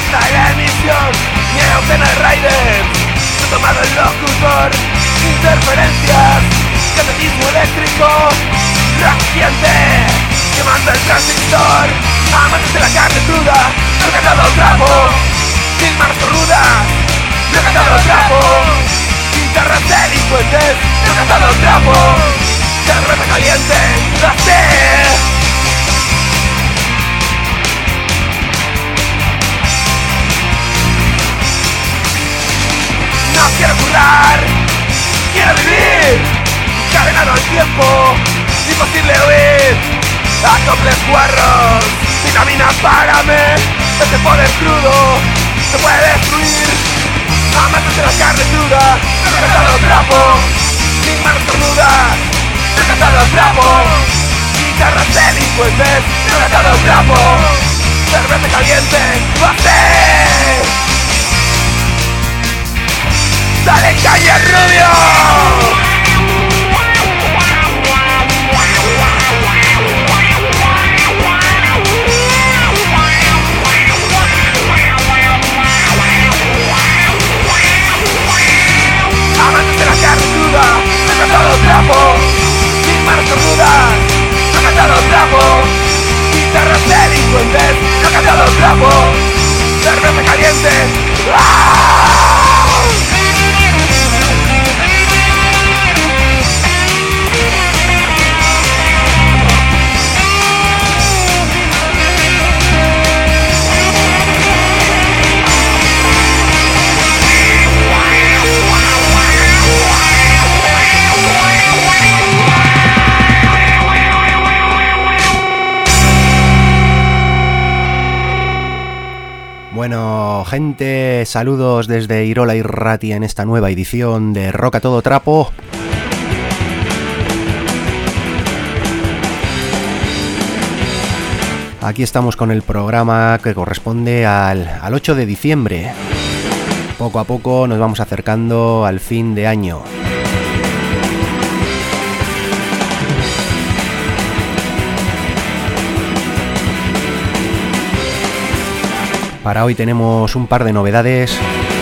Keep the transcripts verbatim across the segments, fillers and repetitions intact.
está en la emisión, ni en Antena de Raiders. Se ha tomado el locutor, interferencias, catecismo eléctrico, reciente, quemando el transistor. Amantes de la carne cruda, no he cantado trapo, sin manos rudas, no he cantado trapo. Guitarras delincuentes, no he cantado trapo, cerveza caliente, la sé. No quiero curar, quiero vivir, cadenado al tiempo, imposible huir. Acoples guarros, vitamina párame, este poder crudo se puede destruir. Amantes de la carne cruda, no he cantado trapo, sin manos cornudas, no he cantado trapo. Guitarras delincuentes, no he cantado trapo, cerveza caliente, lo hace. ¡Dale calle rubio! Amantes de la carne cruda, no he cantado trapo, sin manos cornudas, no he cantado trapo. Guitarras delincuentes, no he cantado trapo, cerveza caliente. ¡Ah! Bueno, gente, saludos desde Irola Irratia en esta nueva edición de Rock a Todo Trapo. Aquí estamos con el programa que corresponde al, al ocho de diciembre. Poco a poco nos vamos acercando al fin de año. Para hoy tenemos un par de novedades.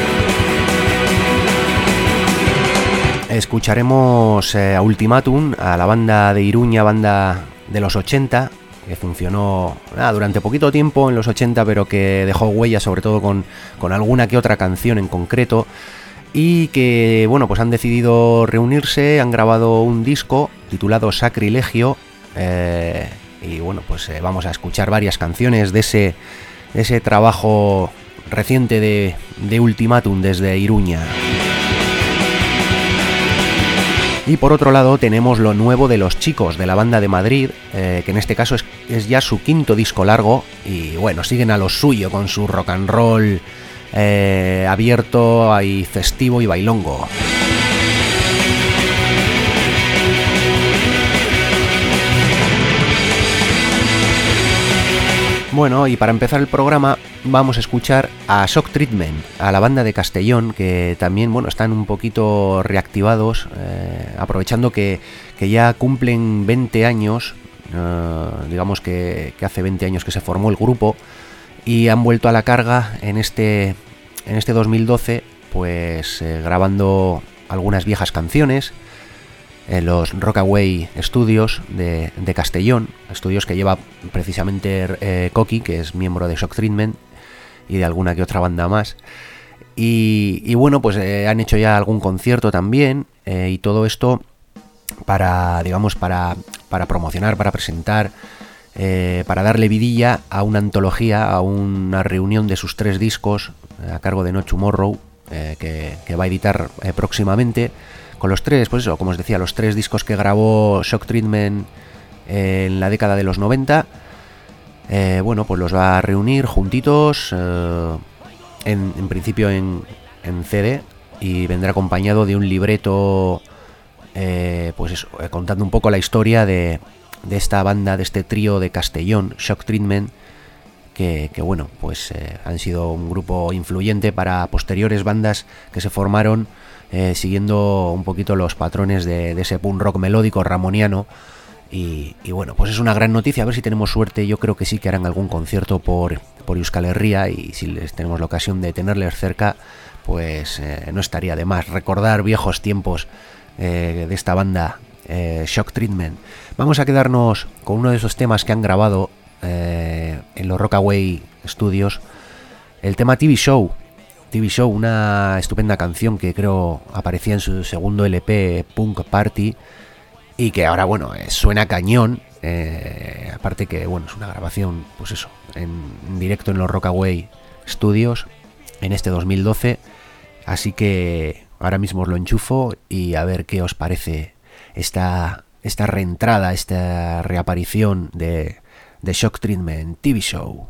Escucharemos eh, a Ultimatum, a la banda de Iruña, banda de los ochenta, que funcionó ah, durante poquito tiempo en los ochenta, pero que dejó huella sobre todo con, con alguna que otra canción en concreto, y que bueno, pues han decidido reunirse, han grabado un disco titulado Sacrilegio, eh, y bueno, pues eh, vamos a escuchar varias canciones de ese ese trabajo reciente de, de Ultimatum desde Iruña. Y por otro lado tenemos lo nuevo de Los Chicos, de la banda de Madrid, eh, que en este caso es, es ya su quinto disco largo, y bueno, siguen a lo suyo con su rock and roll eh, abierto y festivo y bailongo. Bueno, y para empezar el programa vamos a escuchar a Shock Treatment, a la banda de Castellón, que también, bueno, están un poquito reactivados, eh, aprovechando que, que ya cumplen veinte años, eh, digamos que, que hace veinte años que se formó el grupo, y han vuelto a la carga en este, en este dos mil doce, pues eh, grabando algunas viejas canciones en los Rockaway Studios de, de Castellón, estudios que lleva precisamente eh, Coqui, que es miembro de Shock Treatment, y de alguna que otra banda más. Y, y bueno, pues eh, han hecho ya algún concierto también, eh, y todo esto para, digamos, para, para promocionar, para presentar, eh, para darle vidilla a una antología, a una reunión de sus tres discos, eh, a cargo de No Tomorrow, eh, que, que va a editar eh, próximamente. Con los tres, pues eso, como os decía, los tres discos que grabó Shock Treatment en la década de los noventa, eh, bueno, pues los va a reunir juntitos, eh, en, en principio en, en C D, y vendrá acompañado de un libreto, eh, pues eso, eh, contando un poco la historia de, de esta banda, de este trío de Castellón, Shock Treatment, que, que bueno, pues eh, han sido un grupo influyente para posteriores bandas que se formaron Eh, siguiendo un poquito los patrones de, de ese punk rock melódico ramoniano, Y, y bueno, pues es una gran noticia. A ver si tenemos suerte. Yo creo que sí que harán algún concierto por, por Euskal Herria, y si les tenemos la ocasión de tenerles cerca, pues eh, no estaría de más recordar viejos tiempos eh, de esta banda, eh, Shock Treatment. Vamos a quedarnos con uno de esos temas que han grabado eh, en los Rockaway Studios, el tema T V Show. T V Show, una estupenda canción que creo aparecía en su segundo L P, Punk Party, y que ahora, bueno, eh, suena cañón. Eh, aparte que, bueno, es una grabación, pues eso, en, en directo en los Rockaway Studios en este dos mil doce. Así que ahora mismo os lo enchufo y a ver qué os parece esta, esta reentrada, esta reaparición de, de Shock Treatment, T V Show.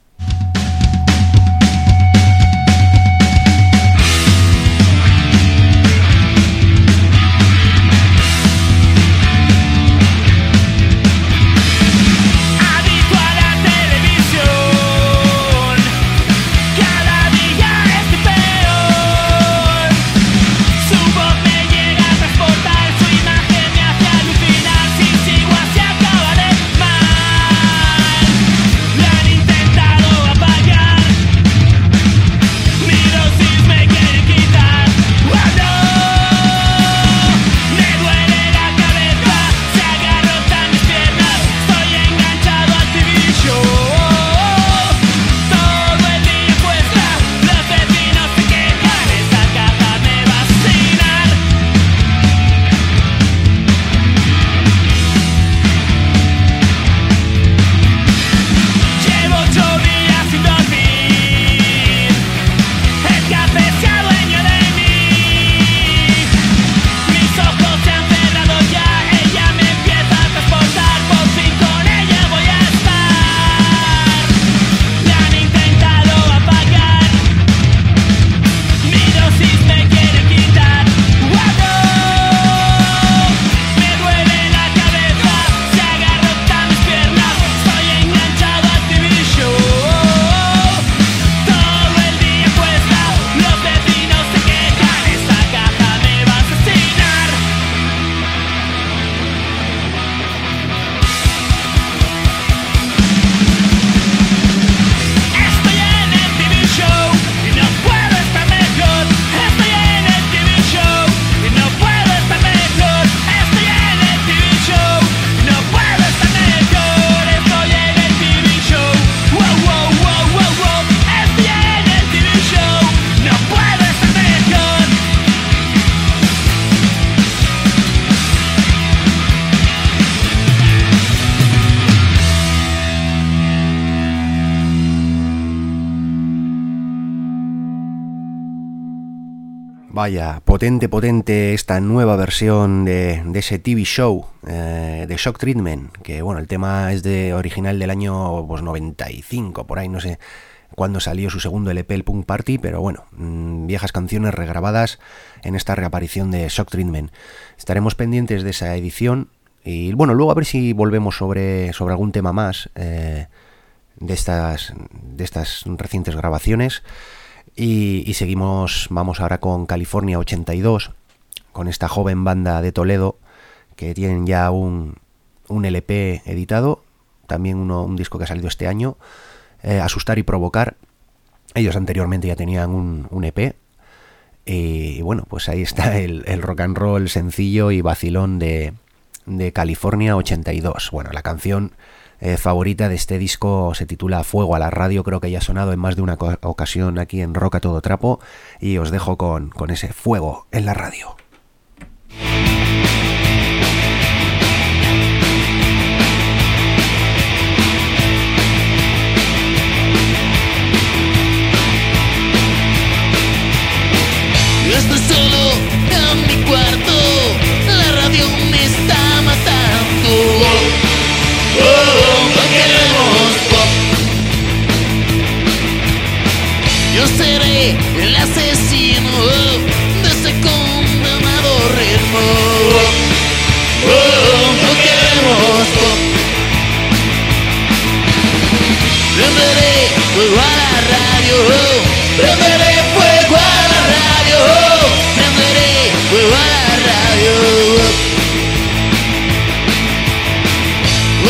Vaya, potente, potente esta nueva versión de, de ese T V Show eh, de Shock Treatment, que bueno, el tema es de original del año pues, noventa y cinco, por ahí, no sé cuándo salió su segundo L P, el Punk Party, pero bueno, mmm, viejas canciones regrabadas en esta reaparición de Shock Treatment. Estaremos pendientes de esa edición y bueno, luego a ver si volvemos sobre, sobre algún tema más eh, de, estas, de estas recientes grabaciones. Y, y seguimos, vamos ahora con California ochenta y dos, con esta joven banda de Toledo que tienen ya un, un L P editado, también uno, un disco que ha salido este año, eh, Asustar y Provocar. Ellos anteriormente ya tenían un, un E P y, y bueno, pues ahí está el, el rock and roll sencillo y vacilón de, de California ochenta y dos. Bueno, la canción Eh, favorita de este disco se titula Fuego a la Radio, creo que ya ha sonado en más de una co- ocasión aquí en Rock a Todo Trapo, y os dejo con, con ese Fuego en la Radio. Yo estoy solo en mi cuarto, la radio me está matando. Oh, no queremos pop. Yo seré el asesino de ese condenado.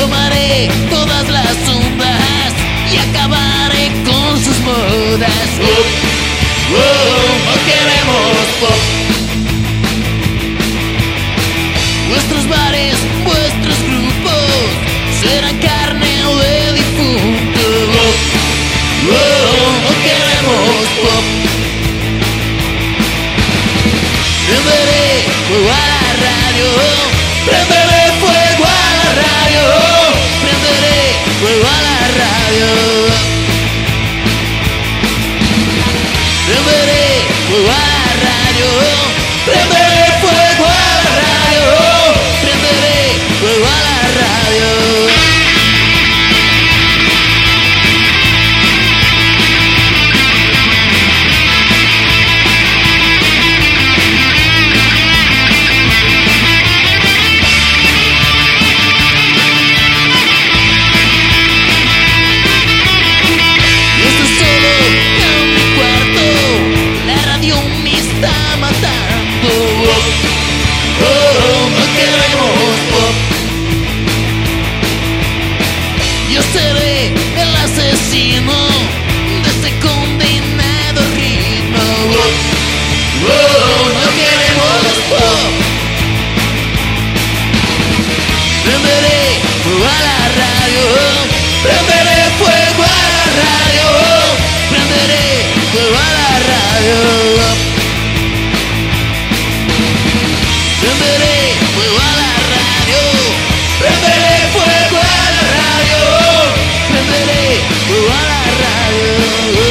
Tomaré todas las ondas y acabaré con sus modas. Oh, oh, no queremos pop. Vuestros bares, vuestros grupos serán carne de difunto. Oh, oh, no queremos pop. Prenderé fuego a la radio, prenderé fuego a la radio, prenderé fuego a la radio. Prenderé fuego a la radio, prenderé fuego a la radio, prenderé fuego a la radio. Yo seré el asesino de este condenado ritmo. Oh, oh, no queremos pop. Prenderé fuego a la radio, prenderé fuego a la radio, prenderé fuego a la radio. Prenderé fuego a la radio, prenderé fuego a la radio, prenderé fuego a la radio.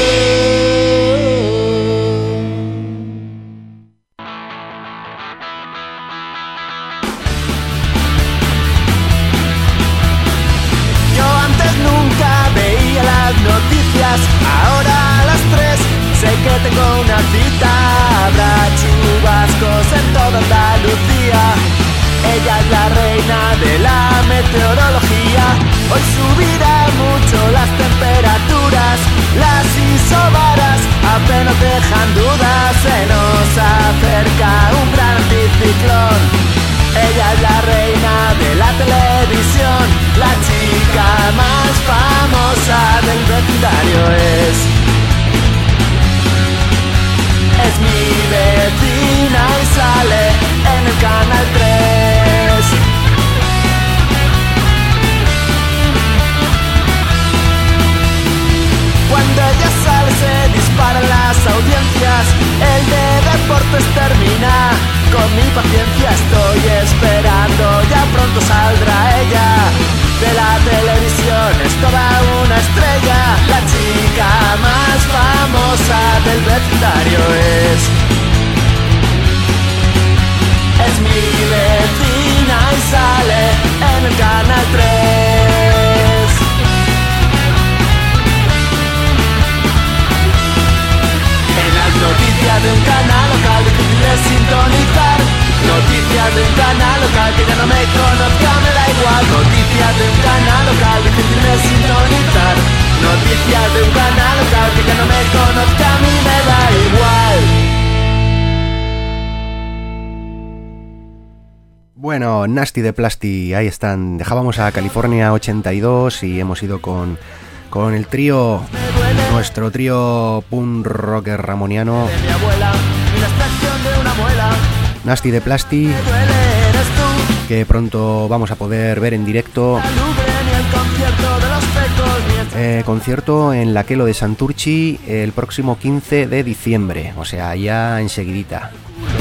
Yo antes nunca veía las noticias, ahora a las tres sé que tengo una cita. Habrá chubascos en toda Andalucía. Ella es la reina de la meteorología. Hoy subirá mucho las temperaturas. Las isobaras apenas dejan dudas. Se nos acerca un gran anticiclón. Ella es la reina de la televisión. La chica más famosa del vecindario es Es mi vecina y sale en el Canal tres. Cuando ella sale se disparan las audiencias. El de deportes termina. Con mi paciencia estoy esperando. Ya pronto saldrá ella. De la televisión es toda una estrella. La chica más famosa del vecindario es Es mi vecina y sale en el Canal tres. En las noticias de un canal local difícil de sintonizar. Noticias de un canal local que ya no me conozca, me da igual. Noticias de un canal local difícil de sintonizar. Noticias de un canal local que ya no me conozca, a mí me da igual. Bueno, Nasty de Plasti, ahí están. Dejábamos a California ochenta y dos y hemos ido con, con el trío, nuestro trío punk rocker ramoniano, Nasty de Plasti, que pronto vamos a poder ver en directo. Eh, concierto en la Quelo de Santurchi el próximo quince de diciembre, o sea, ya enseguidita.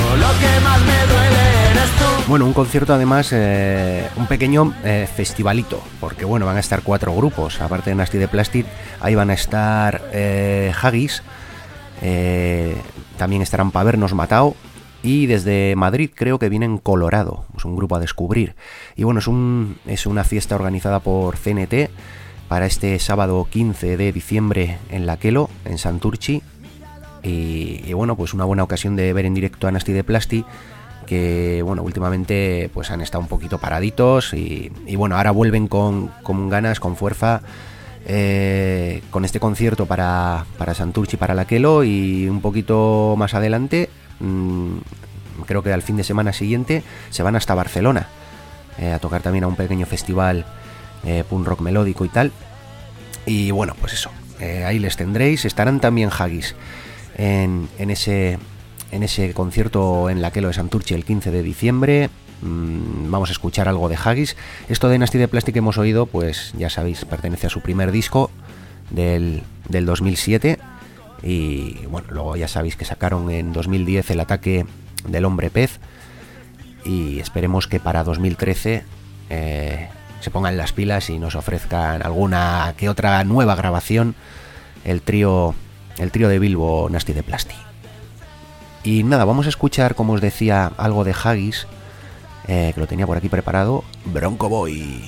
Bueno, un concierto además, eh, un pequeño eh, festivalito, porque bueno, van a estar cuatro grupos, aparte de Nasty de Plastic, ahí van a estar eh, Haggis, eh, también estarán Pavernos Matao, y desde Madrid creo que vienen Colorado, es un grupo a descubrir. Y bueno, es, un, es una fiesta organizada por C N T para este sábado quince de diciembre en la Quelo, en Santurchi, y, y bueno, pues una buena ocasión de ver en directo a Nasty de Plasti, que bueno, últimamente pues han estado un poquito paraditos y, y bueno, ahora vuelven con, con ganas, con fuerza, eh, con este concierto para, para Santurchi, para la Quelo, y un poquito más adelante, mmm, creo que al fin de semana siguiente se van hasta Barcelona. eh, a tocar también a un pequeño festival eh, punk rock melódico y tal. Y bueno, pues eso, eh, ahí les tendréis. Estarán también Haggis en, en ese en ese concierto en la Aquelo de Santurce el quince de diciembre. Mm, vamos a escuchar algo de Haggis. Esto de Nasty de Plastic que hemos oído, pues ya sabéis, pertenece a su primer disco del, del dos mil siete. Y bueno, luego ya sabéis que sacaron en dos mil diez El ataque del hombre pez. Y esperemos que para dos mil trece eh, se pongan las pilas y nos ofrezcan alguna que otra nueva grabación el trío el trío de Bilbo Nasty de Plastic. Y nada, vamos a escuchar, como os decía, algo de Haggis, eh, que lo tenía por aquí preparado. Bronco Boy.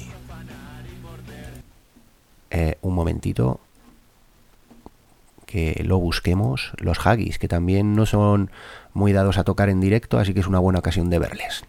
Eh, un momentito que lo busquemos. Los Haggis, que también no son muy dados a tocar en directo, así que es una buena ocasión de verles.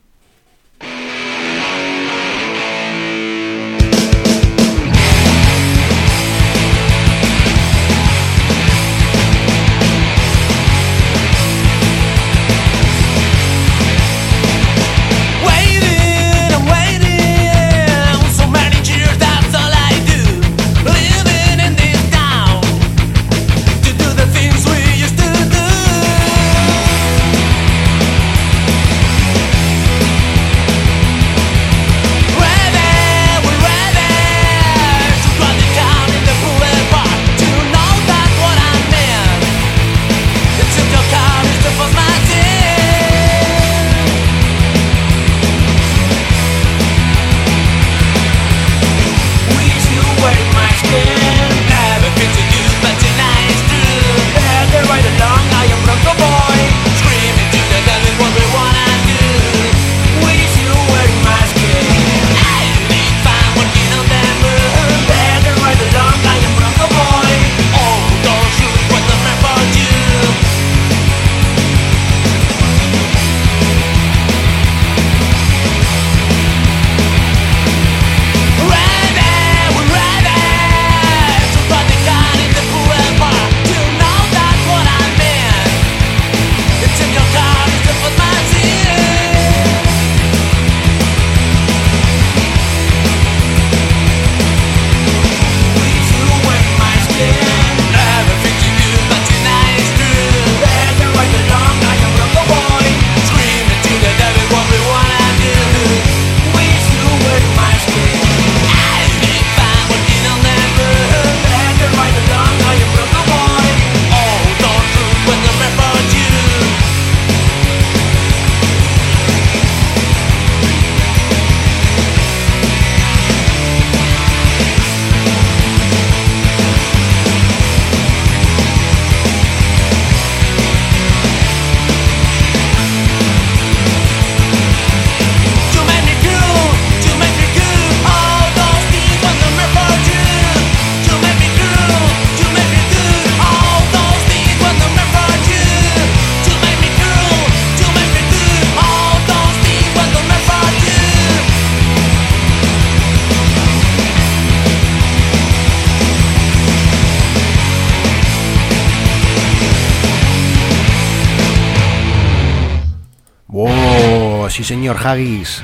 Sí, señor, Haggis.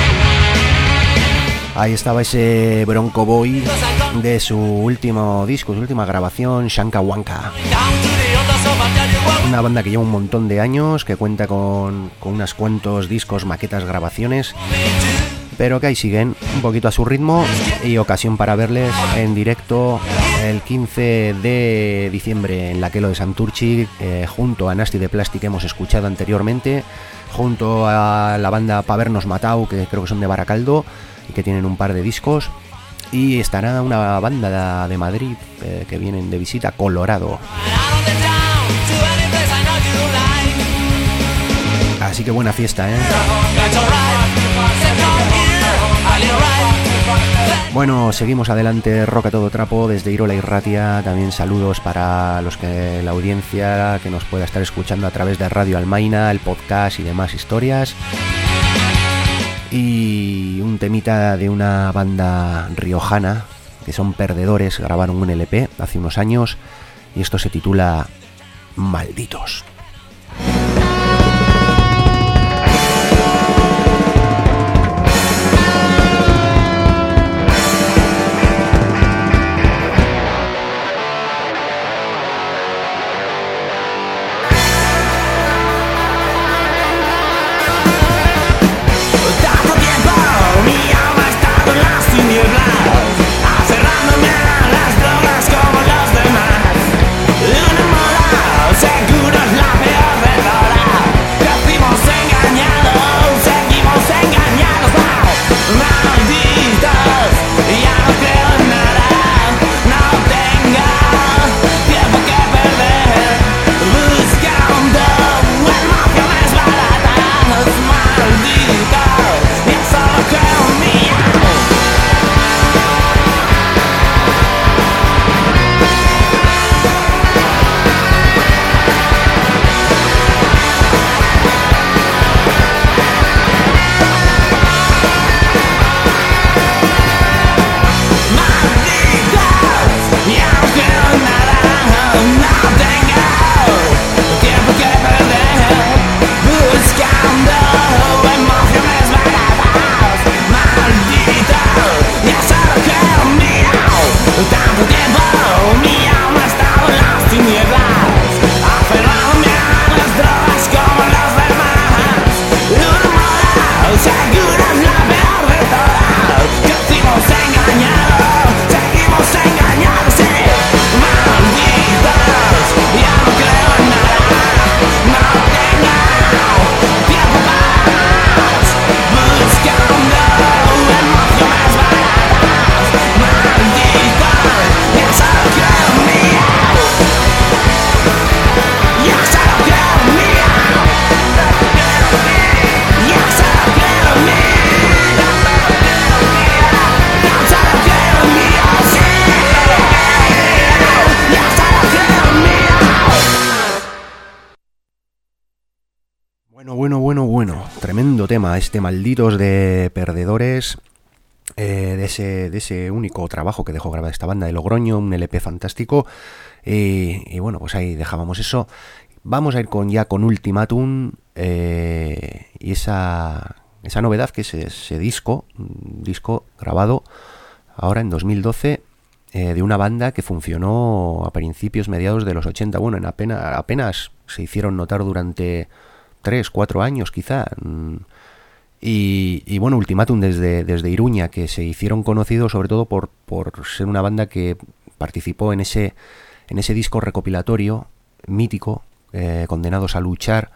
Ahí estaba ese Bronco Boy de su último disco, su última grabación, Shanka Wanka. Una banda que lleva un montón de años, que cuenta con, con unos cuantos discos, maquetas, grabaciones, pero que ahí siguen un poquito a su ritmo, y ocasión para verles en directo el quince de diciembre en la Aquelo de Santurce, eh, junto a Nasty de Plastic, que hemos escuchado anteriormente, junto a la banda Pavernos Matau, que creo que son de Baracaldo y que tienen un par de discos, y estará una banda de Madrid eh, que vienen de visita, Colorado. Así que buena fiesta, ¿eh? Bueno, seguimos adelante, rock a todo trapo desde Irola y Ratia. También saludos para los que la audiencia que nos pueda estar escuchando a través de Radio Almaina, el podcast y demás historias. Y un temita de una banda riojana que son Perdedores, grabaron un L P hace unos años y esto se titula Malditos. bueno, tremendo tema, este Malditos de Perdedores, eh, de, ese, de ese único trabajo que dejó grabar esta banda de Logroño, un L P fantástico, y, y bueno, pues ahí dejábamos eso. Vamos a ir con ya con Ultimatum eh, y esa, esa novedad que es ese disco, un disco grabado ahora en dos mil doce, eh, de una banda que funcionó a principios, mediados de los ochenta, bueno, en apenas, apenas se hicieron notar durante tres, cuatro años quizá, y, y bueno, Ultimatum desde, desde Iruña, que se hicieron conocidos sobre todo por, por ser una banda que participó en ese, en ese disco recopilatorio mítico, eh, Condenados a Luchar,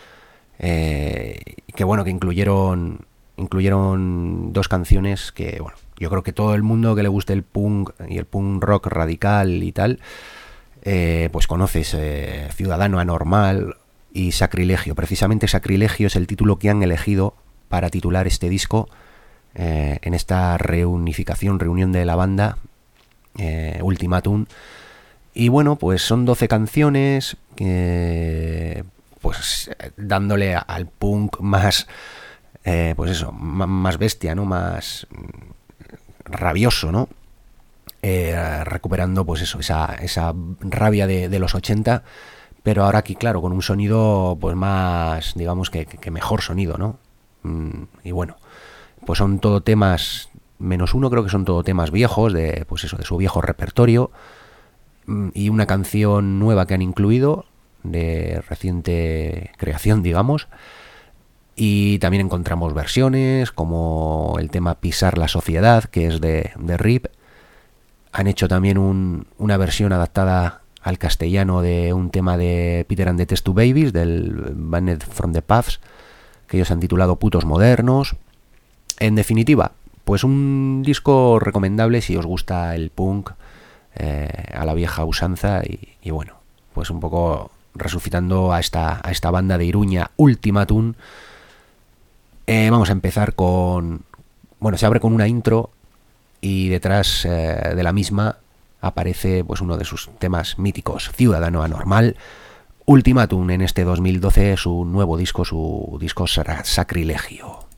eh, que bueno, que incluyeron, incluyeron dos canciones que, bueno, yo creo que todo el mundo que le guste el punk y el punk rock radical y tal, eh, pues conoces eh, Ciudadano Anormal y Sacrilegio. Precisamente Sacrilegio es el título que han elegido para titular este disco, eh, en esta reunificación, reunión de la banda, eh, Ultimatum. Y bueno, pues son doce canciones, eh, pues dándole al punk más, eh, pues eso, más bestia, ¿no? Más rabioso, ¿no? Eh, recuperando, pues eso, esa, esa rabia de, de los ochenta, pero ahora aquí, claro, con un sonido pues más, digamos que, que mejor sonido, ¿no? Mm, y bueno, pues son todo temas, menos uno creo que son todo temas viejos, de pues eso, de su viejo repertorio, mm, y una canción nueva que han incluido, de reciente creación, digamos, y también encontramos versiones, como el tema Pisar la Sociedad, que es de, de R I P. Han hecho también un, una versión adaptada al castellano de un tema de Peter and the Test Tube Babies, del Banned from the Paths, que ellos han titulado Putos Modernos. En definitiva, pues un disco recomendable si os gusta el punk, eh, a la vieja usanza, y, y bueno, pues un poco resucitando a esta, a esta banda de Iruña, Ultimatum. Eh, vamos a empezar con... Bueno, se abre con una intro y detrás eh, de la misma aparece pues uno de sus temas míticos, Ciudadano Anormal. Ultimatum en este dos mil doce, su nuevo disco, su disco Sacrilegio.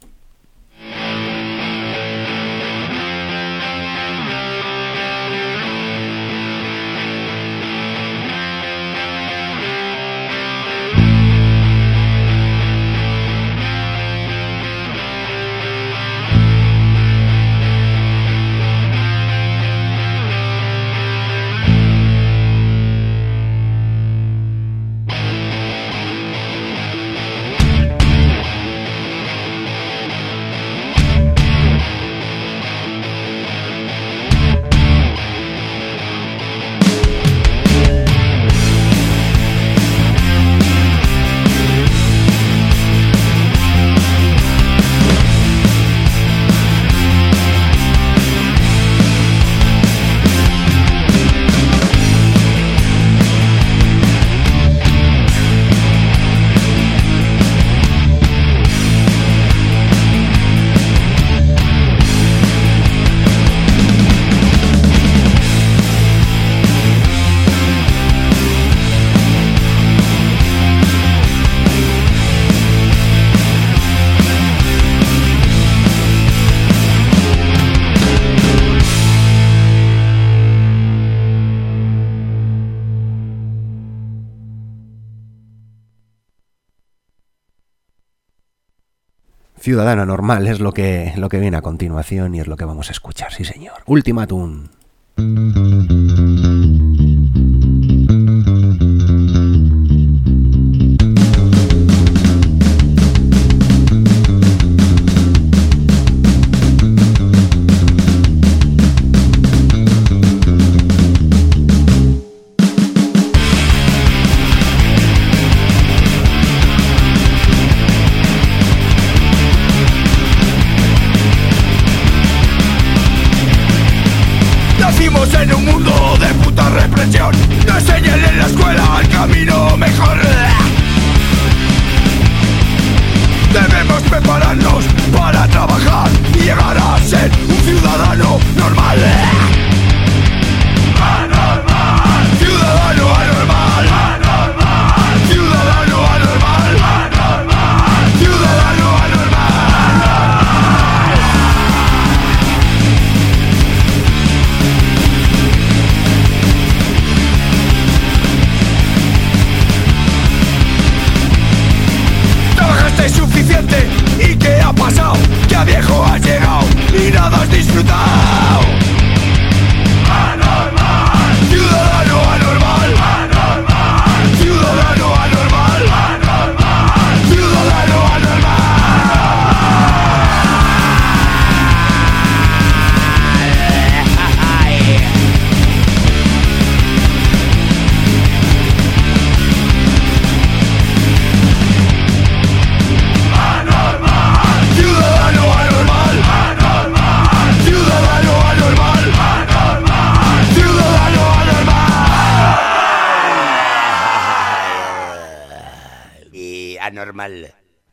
Ciudadano Anormal es lo que, lo que viene a continuación y es lo que vamos a escuchar, sí señor. Ultimatum. En un normal.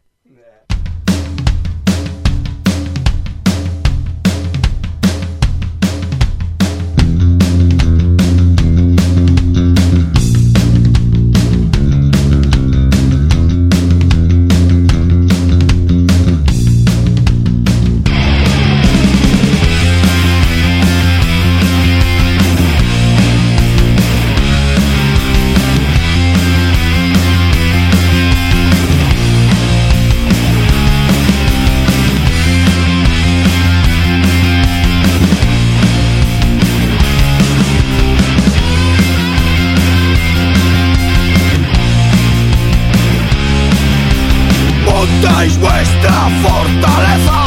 Montáis vuestra fortaleza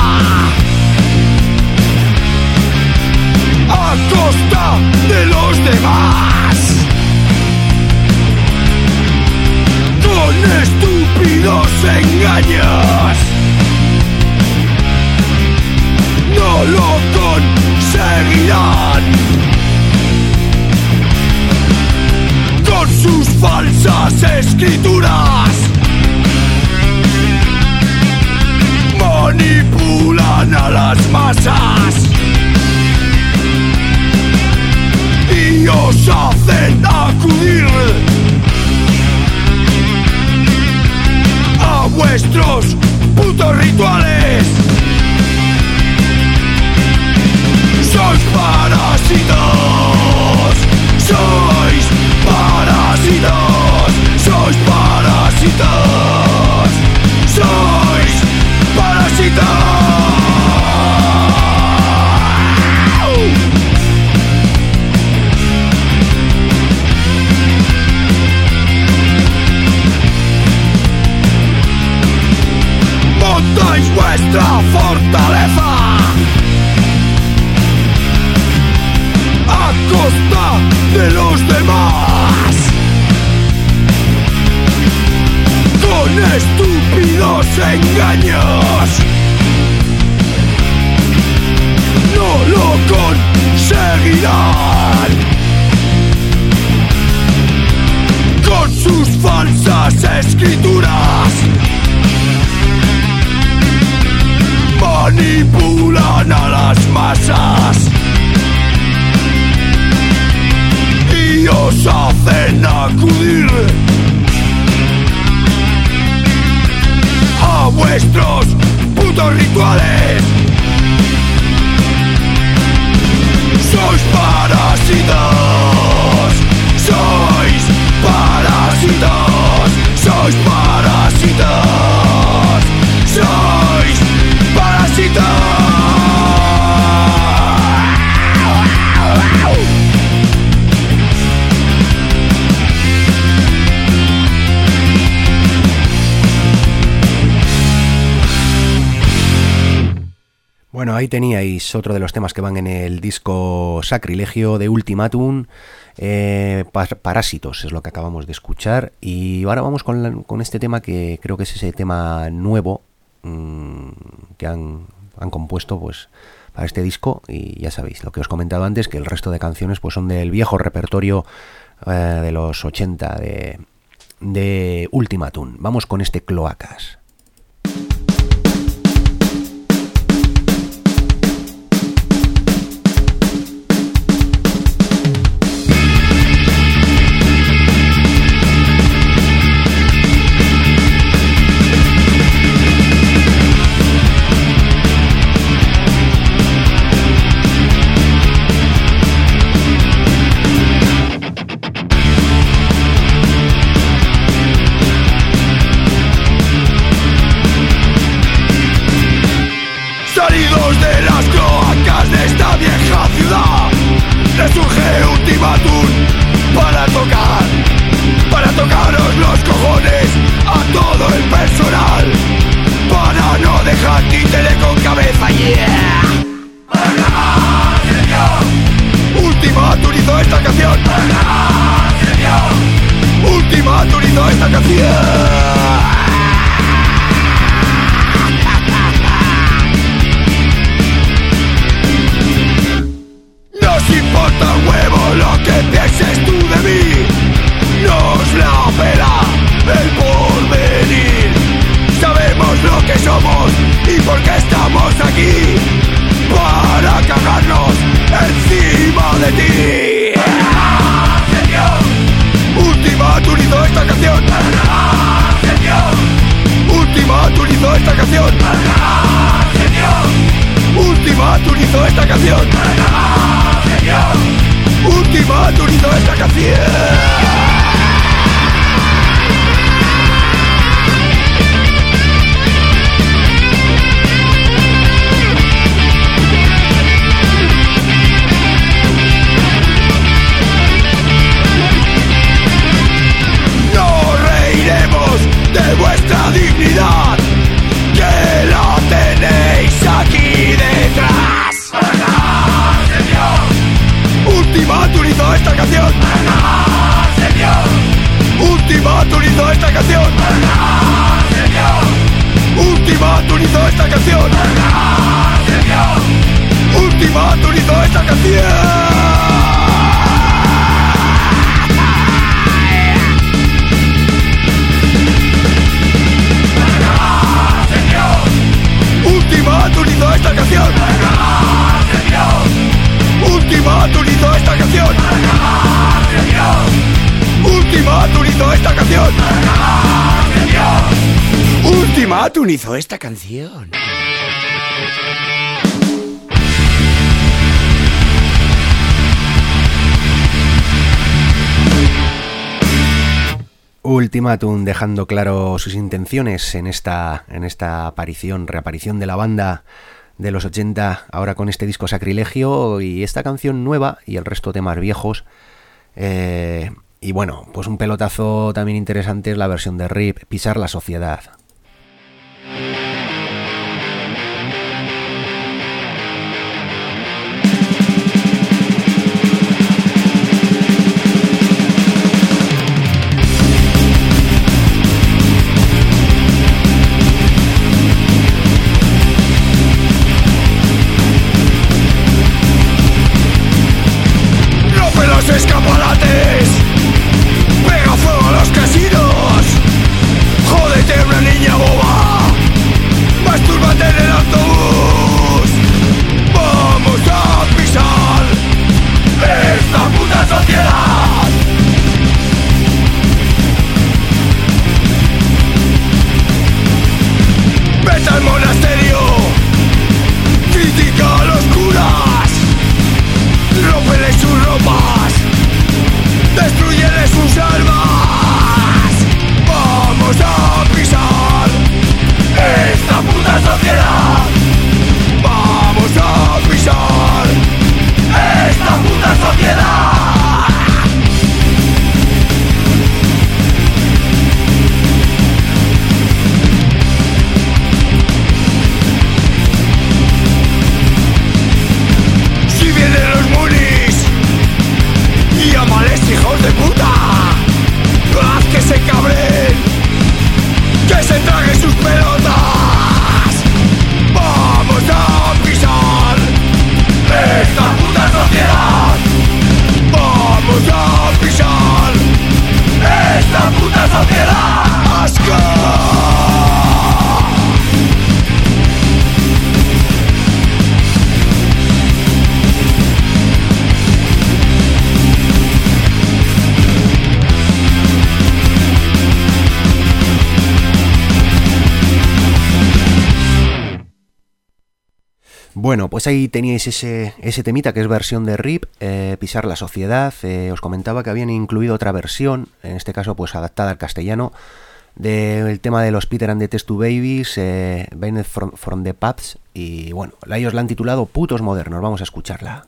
a costa de los demás, con estúpidos engaños. No lo conseguirán con sus falsas escrituras. Manipulan a las masas y os hacen acudir a vuestros putos rituales. Sois parásitos, sois parásitos, sois parásitos, sois parásitos. Montáis vuestra fortaleza a costa de los demás, con estúpidos engaños. No lo conseguirán con sus falsas escrituras. Manipulan a las masas y os hacen acudir a vuestros putos rituales. Sois parásitos, sois parásitos, sois parásitos, sois parásitos. Bueno, ahí teníais otro de los temas que van en el disco Sacrilegio de Ultimatum, eh, Parásitos es lo que acabamos de escuchar, y ahora vamos con, la, con este tema que creo que es ese tema nuevo mmm, que han, han compuesto pues para este disco, y ya sabéis lo que os he comentado antes, que el resto de canciones pues son del viejo repertorio eh, de los ochenta de, de Ultimatum. Vamos con este Cloacas. El porvenir Hizo esta canción. Ultimatum dejando claro sus intenciones en esta, en esta aparición, reaparición de la banda de los ochenta, ahora con este disco Sacrilegio y esta canción nueva y el resto de temas viejos. Eh, y bueno, pues un pelotazo también interesante es la versión de R I P, Pisar la Sociedad. Escaparates, pega fuego a los casinos, jódete una niña boba, mastúrbate en el autobús, vamos a pisar esta puta sociedad. Vete al monasterio, critica a los curas, rómpele sus ropas, destruyele sus almas. Vamos a pisar esta puta sociedad. Vamos a pisar esta puta sociedad. Si vienen los munis, llámales hijos de puta, haz que se cabren, que se traguen sus pelotas. Vamos a pisar esta puta sociedad. Vamos a pisar esta puta sociedad. ¡Asco! Bueno, pues ahí teníais ese, ese temita que es versión de R I P, eh, Pisar la Sociedad. Eh, os comentaba que habían incluido otra versión, en este caso pues adaptada al castellano, del tema de los Peter and the Test Tube Babies, eh, Banned from, from the Pubs, y bueno, ellos la han titulado Putos Modernos. Vamos a escucharla.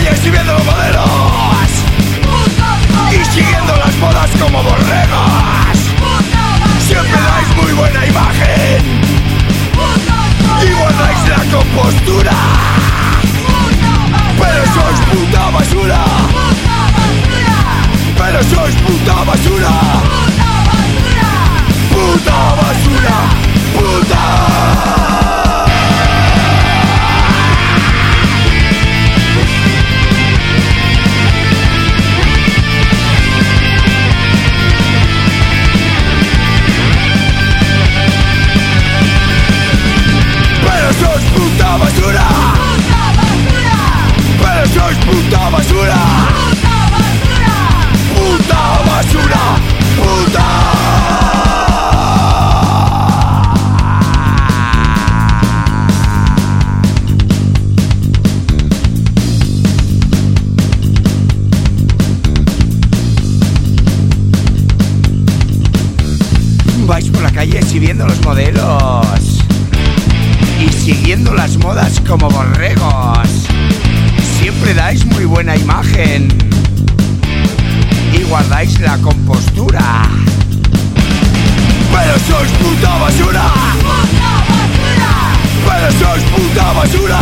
calles y viendo los modelos y siguiendo las modas como borregos. Siempre dais muy buena imagen y guardáis la compostura, pero sois puta basura. Pero sois puta basura. Puta basura. Puta. Pero sois puta basura. Pero sois puta basura. Puta basura. Puta. Vais por la calle siguiendo los modelos y siguiendo las modas como borregos. Siempre dais muy buena imagen y guardáis la compostura, pero sois puta basura. Pero sois puta basura.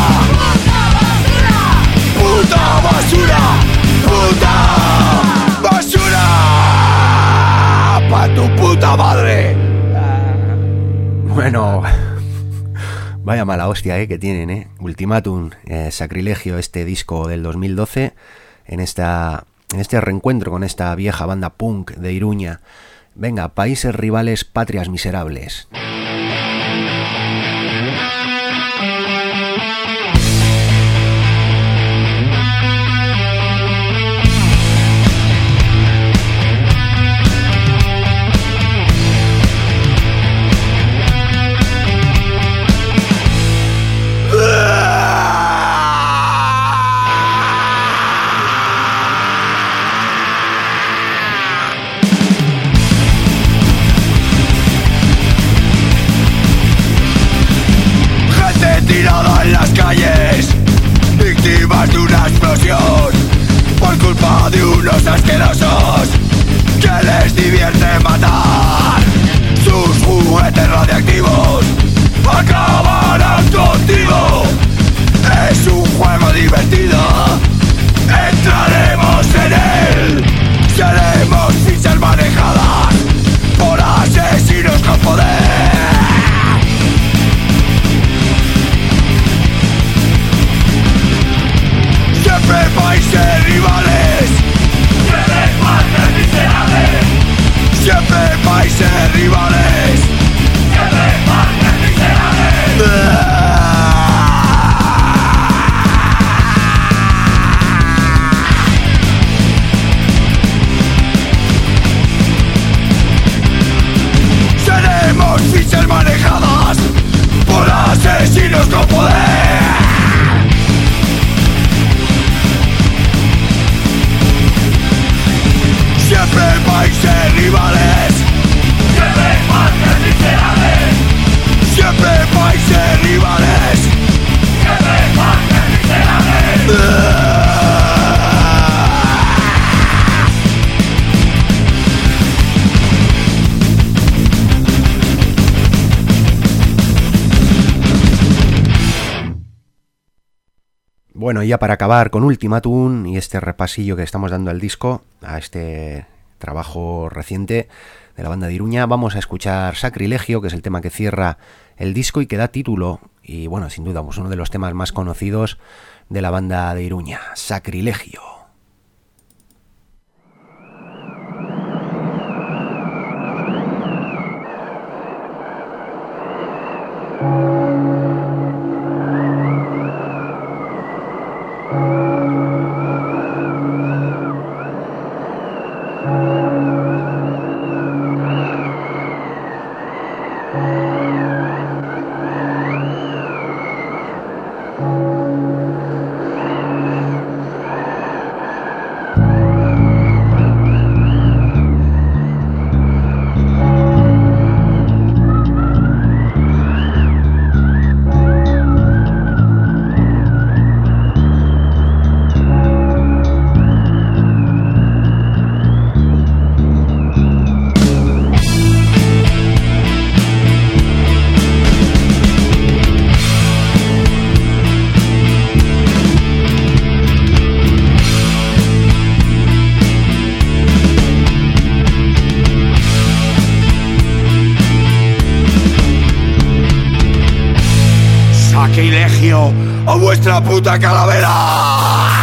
Puta basura. Puta basura. Pa' tu puta madre. Bueno, vaya mala hostia eh, que tienen, ¿eh? Ultimátum, eh, Sacrilegio, este disco del dos mil doce, en, esta, en este reencuentro con esta vieja banda punk de Iruña. Venga, países rivales, patrias miserables. Tirada en las calles, víctimas de una explosión, por culpa de unos asquerosos que les divierte matar. Sus juguetes radiactivos acabarán contigo. Es un juego divertido, entraremos en él. Seremos fichas manejadas por asesinos con poder. Siempre países rivales, siempre países miserables. Siempre países rivales, siempre países miserables. Seremos fichas manejadas por asesinos con poder. Siempre países rivales, siempre países miserables. Siempre países rivales, siempre países miserables. Bueno, y ya para acabar con Ultimátum y este repasillo que estamos dando al disco, a este trabajo reciente de la banda de Iruña, vamos a escuchar Sacrilegio, que es el tema que cierra el disco y que da título, y bueno, sin duda, pues uno de los temas más conocidos de la banda de Iruña, Sacrilegio. sacrilegio a vuestra puta calavera.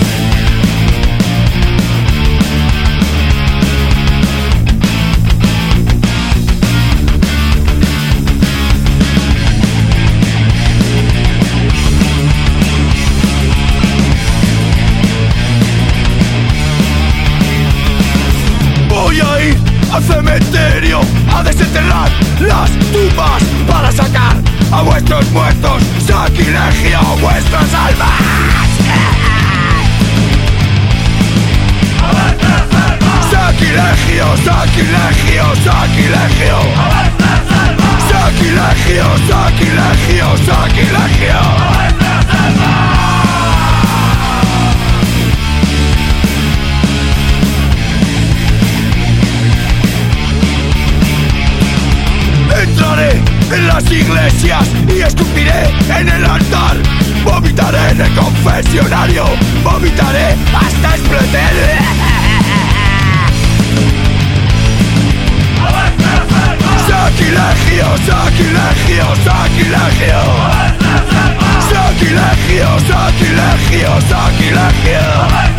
Voy a ir al cementerio a desenterrar las tumbas para sacar a vuestros muertos, sacrilegio a vuestras almas. ¡A vuestras almas! Sacrilegio, sacrilegio, sacrilegio. ¡A vuestras almas! Sacrilegio, sacrilegio, sacrilegio. ¡A vuestras almas! Entraré en las iglesias y escupiré en el altar. Vomitaré en el confesionario, vomitaré hasta explotar. Sacrilegio, sacrilegio, sacrilegio. Sacrilegio, sacrilegio, sacrilegio.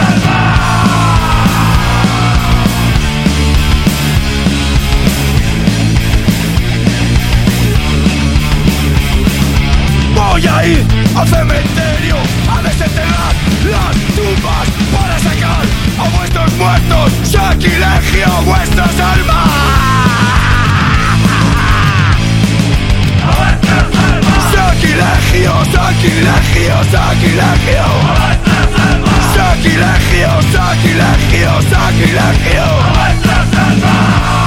Voy a ir al cementerio a desenterrar las tumbas para sacar a vuestros muertos, sacrilegio a vuestras almas. A vuestras almas. Sacrilegio, sacrilegio, sacrilegio. A vuestras almas. Sacrilegio, sacrilegio, sacrilegio. A vuestras almas.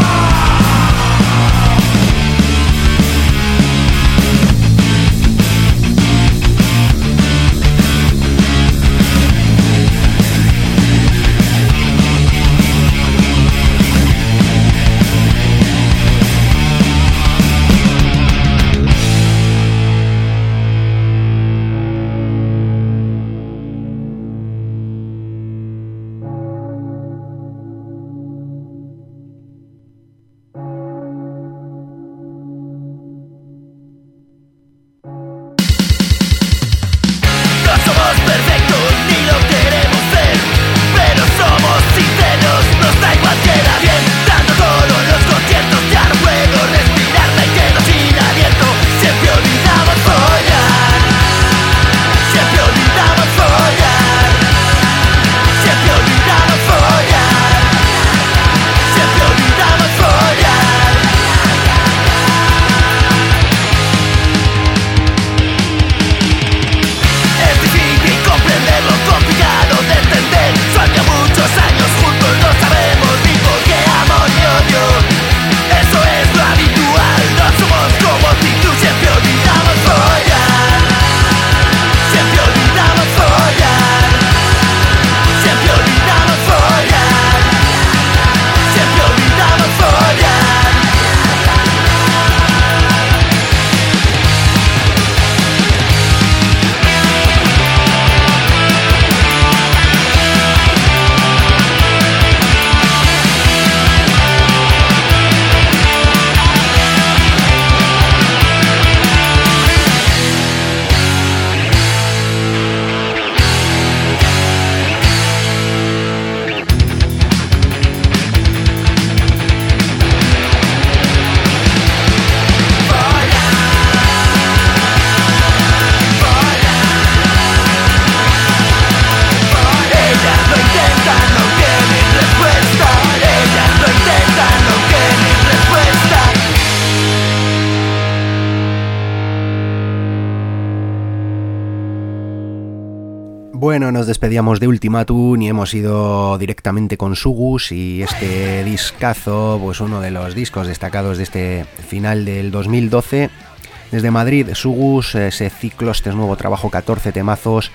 Bueno, nos despedíamos de Ultimatum y hemos ido directamente con Sugus y este discazo, pues uno de los discos destacados de este final del dos mil doce. Desde Madrid, Sugus, ese ciclo, este nuevo trabajo, catorce temazos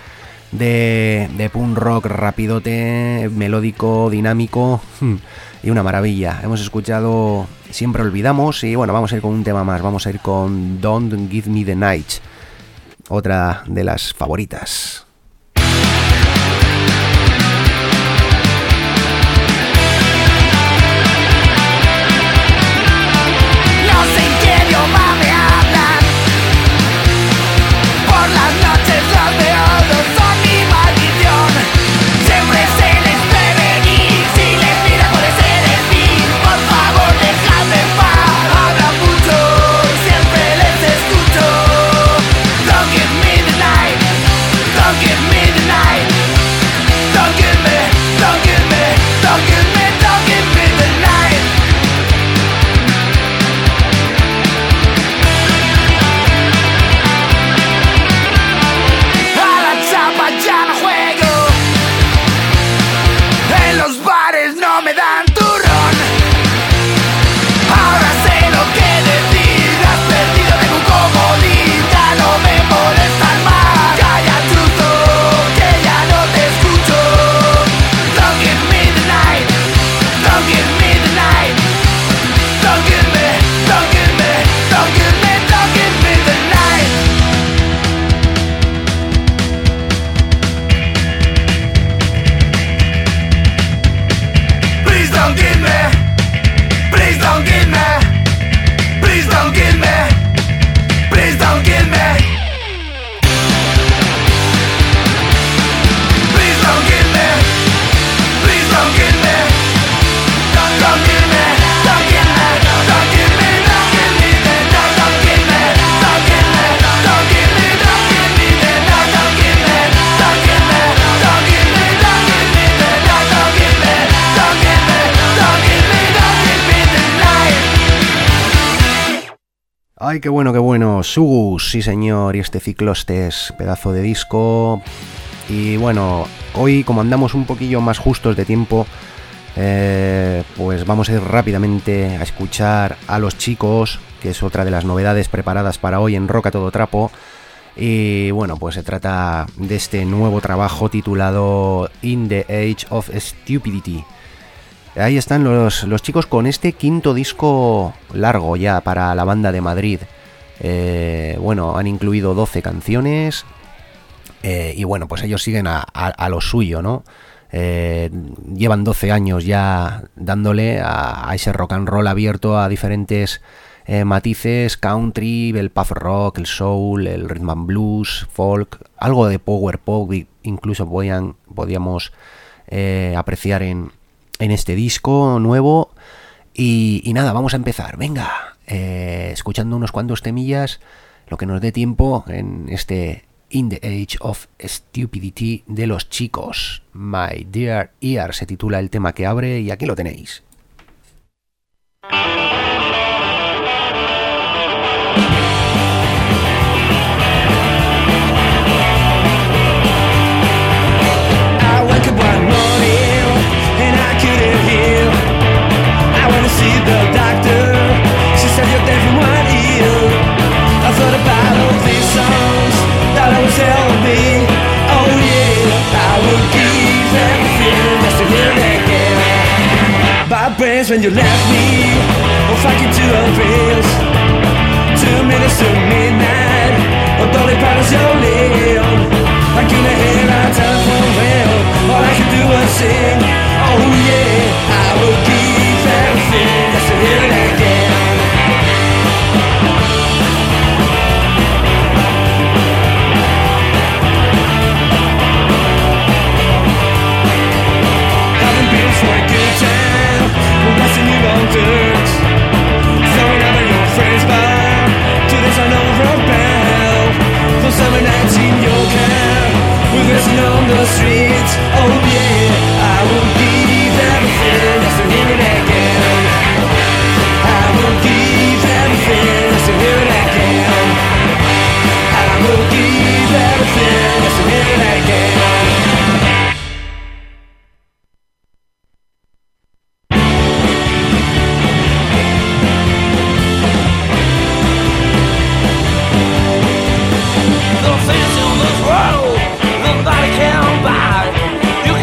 de, de punk rock rapidote, melódico, dinámico y una maravilla. Hemos escuchado Siempre Olvidamos y bueno, vamos a ir con un tema más, vamos a ir con Don't Give Me the Night, otra de las favoritas. Por la Ay, qué bueno, qué bueno. Sugus, sí señor, y este Ciclostes, pedazo de disco. Y bueno, hoy como andamos un poquillo más justos de tiempo, eh, pues vamos a ir rápidamente a escuchar a Los Chicos, que es otra de las novedades preparadas para hoy en Rock a Todo Trapo. Y bueno, pues se trata de este nuevo trabajo titulado In the Age of Stupidity. Ahí están los, los chicos con este quinto disco largo ya para la banda de Madrid. Eh, bueno, han incluido doce canciones eh, y bueno, pues ellos siguen a, a, a lo suyo, ¿no? Eh, llevan doce años ya dándole a, a ese rock and roll abierto a diferentes eh, matices, country, el puff rock, el soul, el rhythm and blues, folk, algo de power pop, incluso podían, podíamos eh, apreciar en en este disco nuevo. Y, y nada, vamos a empezar, venga, eh, escuchando unos cuantos temillas, lo que nos dé tiempo en este In the Age of Stupidity de Los Chicos. My Dear Ear se titula el tema que abre y aquí lo tenéis. The doctor, she said you're deaf in one ear. I thought about all these songs that I was telling me. Oh yeah, I would give everything just to hear it again. Bad brains when you left me, oh fucking to the rails. Two minutes to midnight, oh dolly paddles your live. I couldn't hear a telephone rail, all I could do was sing. Oh yeah, I would give everything just to hear it again. Having been for a good time, we're blasting you on dirt. Throwing out at your friends bar, to this unknown bell. For summer nights in your car, we're racing on the streets. Oh yeah, I will give everything just to hear it again. I will give everything just to hear it again. I will give everything just to hear it again. The things in this world, nobody can buy. You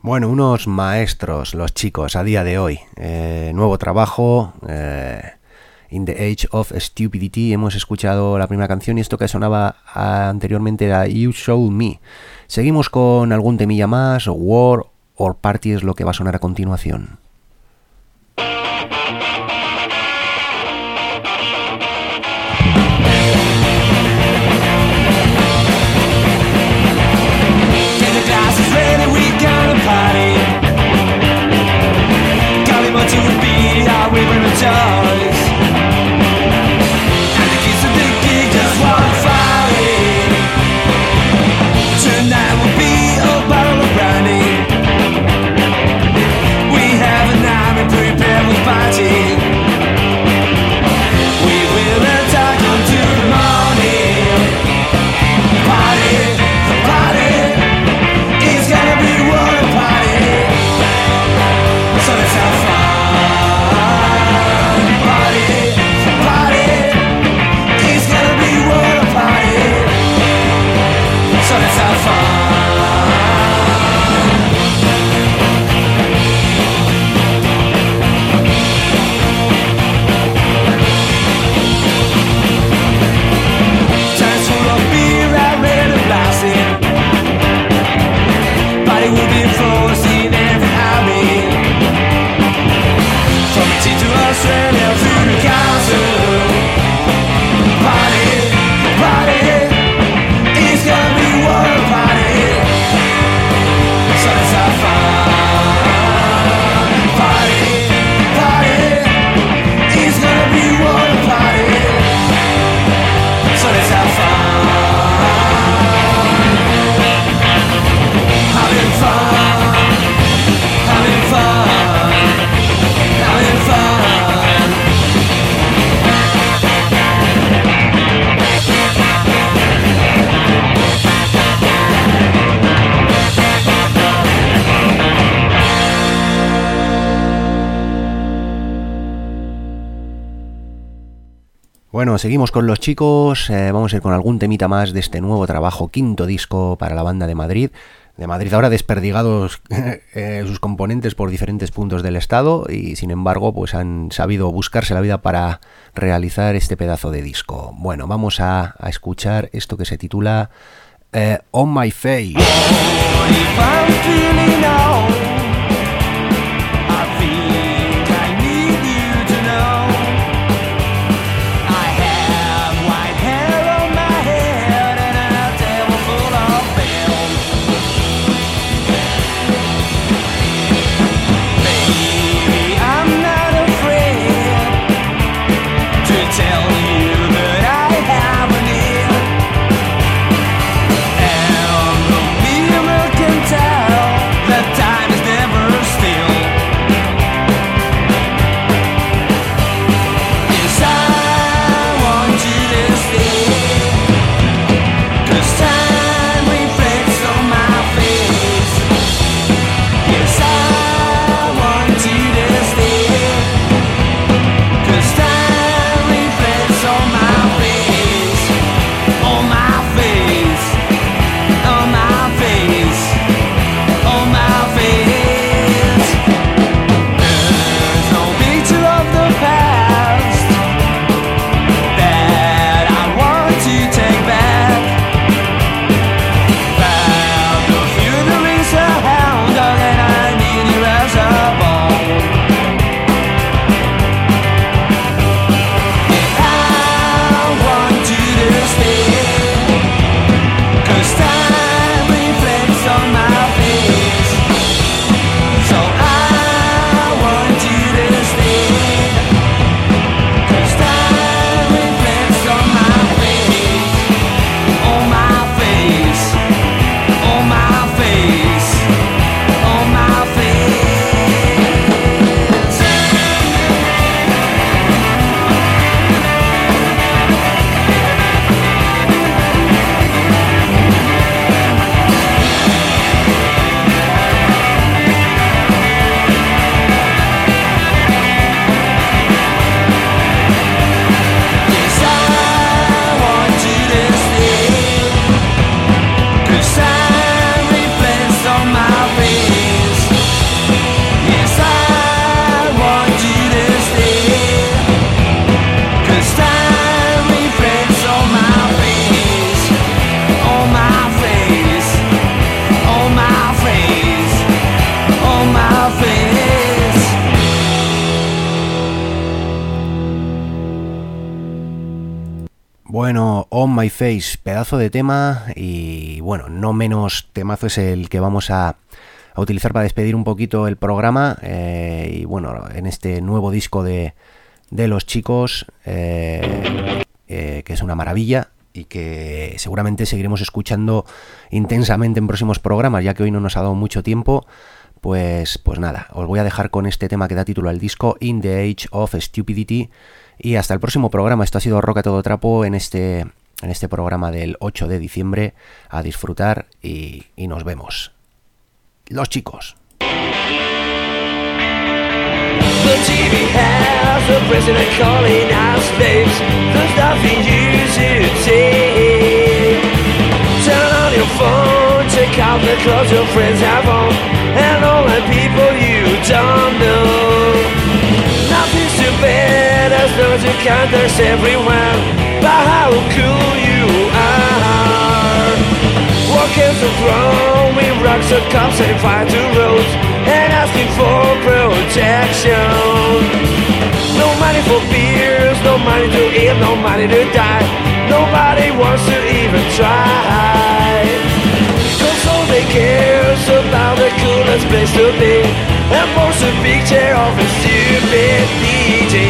Bueno, unos maestros los chicos a día de hoy. Eh, nuevo trabajo, eh, In the Age of Stupidity. Hemos escuchado la primera canción y esto que sonaba anteriormente era You Show Me. Seguimos con algún temilla más, War or Party es lo que va a sonar a continuación. Party. Got him to repeat how we were toys. And the kids of the gig just want fighting. Tonight will be a bottle of brandy. We have an army prepared with party. We will attack until the morning. Party, party. It's gonna be one party, so let's have fun. Party, party. It's gonna be one party, so let's have fun. Times full of beer, I'm ready to blast it. Party will be enforced in every hobby. From T to Australia through the council. Party, party. It's gonna be one party, so let's have fun. Party, party. It's gonna be one party, so let's have fun. Having fun, having fun, having fun. Bueno, seguimos con los chicos, eh, vamos a ir con algún temita más de este nuevo trabajo, quinto disco para la banda de Madrid. De Madrid ahora desperdigados eh, sus componentes por diferentes puntos del estado y sin embargo pues han sabido buscarse la vida para realizar este pedazo de disco. Bueno, vamos a, a escuchar esto que se titula eh, On My Face. The time Bueno, On My Face, pedazo de tema, y bueno, no menos temazo es el que vamos a, a utilizar para despedir un poquito el programa, eh, y bueno, en este nuevo disco de, de los chicos, eh, eh, que es una maravilla y que seguramente seguiremos escuchando intensamente en próximos programas, ya que hoy no nos ha dado mucho tiempo. Pues, pues nada, os voy a dejar con este tema que da título al disco, In the Age of Stupidity. Y hasta el próximo programa. Esto ha sido Rock a todo trapo en este, en este programa del ocho de diciembre. A disfrutar y, y nos vemos. Los chicos. The T V has the president calling out slaves. There's nothing you should say. Turn on your phone, check out the clothes your friends have on, and all the people you don't know. Nothing's too bad as long as you can, there's everyone. But how cool you are. Walking so wrong with rocks and cops and fire to roads, and asking for protection. No money for beers, no money to eat, no money to die. Nobody wants to even try. Cause all they care is about the coolest place to be, and post a picture of a stupid D J.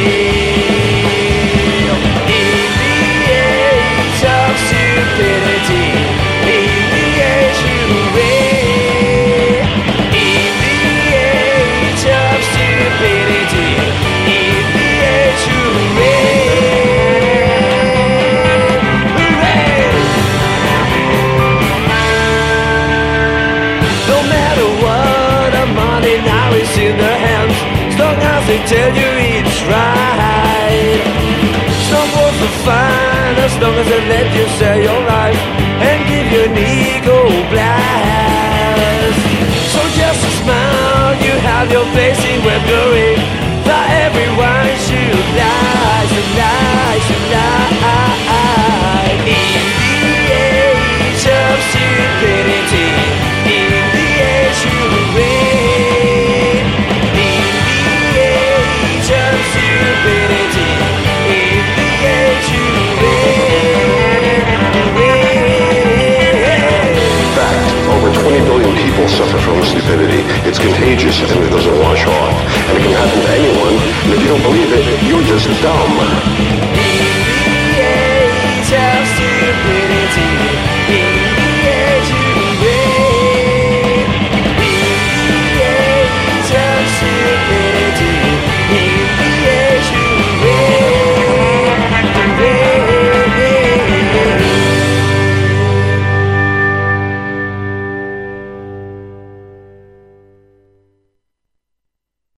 In the age of stupidity, in the age you reign. In the age of stupidity, in the age you reign. Hooray! No matter what, the money now is in their hands, as long as they tell you it's right. It's not worth the fine as long as they let you sell your life and give you an ego blast. So just a smile, you have your place in web glory, that everyone should lie, should lie, should lie. In the age of stupidity, in the age you reign. In the age of stupidity, in the age you reign. Fact, over twenty billion people suffer from stupidity. It's contagious and it doesn't wash off. And it can happen to anyone. And if you don't believe it, you're just dumb.